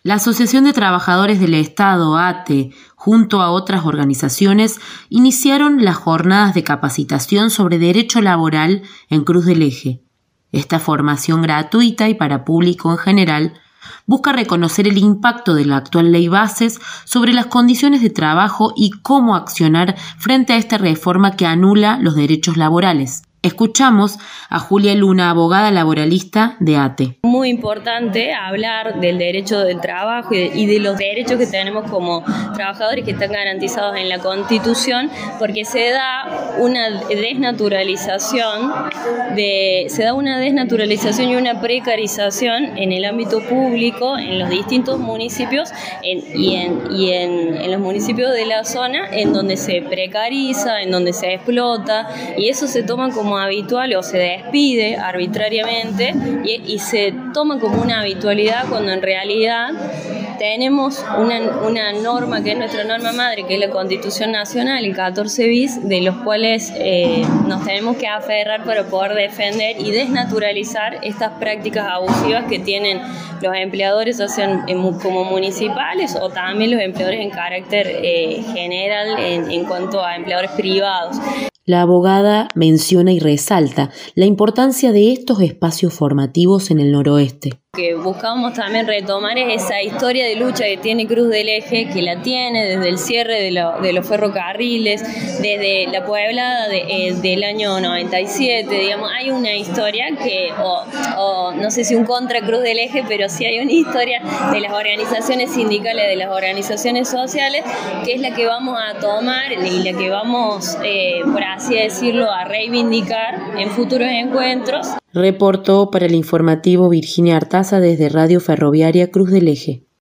La Asociación de Trabajadores del Estado, ATE, junto a otras organizaciones, iniciaron las jornadas de capacitación sobre derecho laboral en Cruz del Eje. Esta formación gratuita y para público en general busca reconocer el impacto de la actual Ley Bases sobre las condiciones de trabajo y cómo accionar frente a esta reforma que anula los derechos laborales. Escuchamos a Julia Luna, abogada laboralista de ATE. Muy importante hablar del derecho del trabajo y de los derechos que tenemos como trabajadores que están garantizados en la Constitución, porque se da una desnaturalización y una precarización en el ámbito público, en los distintos municipios y en los municipios de la zona, en donde se precariza, en donde se explota, y eso se toma como habitual o se despide arbitrariamente y se toma como una habitualidad cuando en realidad tenemos una norma que es nuestra norma madre, que es la Constitución Nacional, el 14 bis, de los cuales nos tenemos que aferrar para poder defender y desnaturalizar estas prácticas abusivas que tienen los empleadores, ya sean como municipales o también los empleadores en carácter general en cuanto a empleadores privados. La abogada menciona y resalta la importancia de estos espacios formativos en el noroeste. Que buscamos también retomar es esa historia de lucha que tiene Cruz del Eje, que la tiene desde el cierre de los ferrocarriles, desde la pueblada del año 97, digamos, hay una historia que, o no sé si un contra Cruz del Eje, pero sí hay una historia de las organizaciones sindicales, de las organizaciones sociales, que es la que vamos a tomar y la que vamos, por así decirlo, a reivindicar en futuros encuentros. Reportó para el informativo Virginia Artaza desde Radio Ferroviaria Cruz del Eje.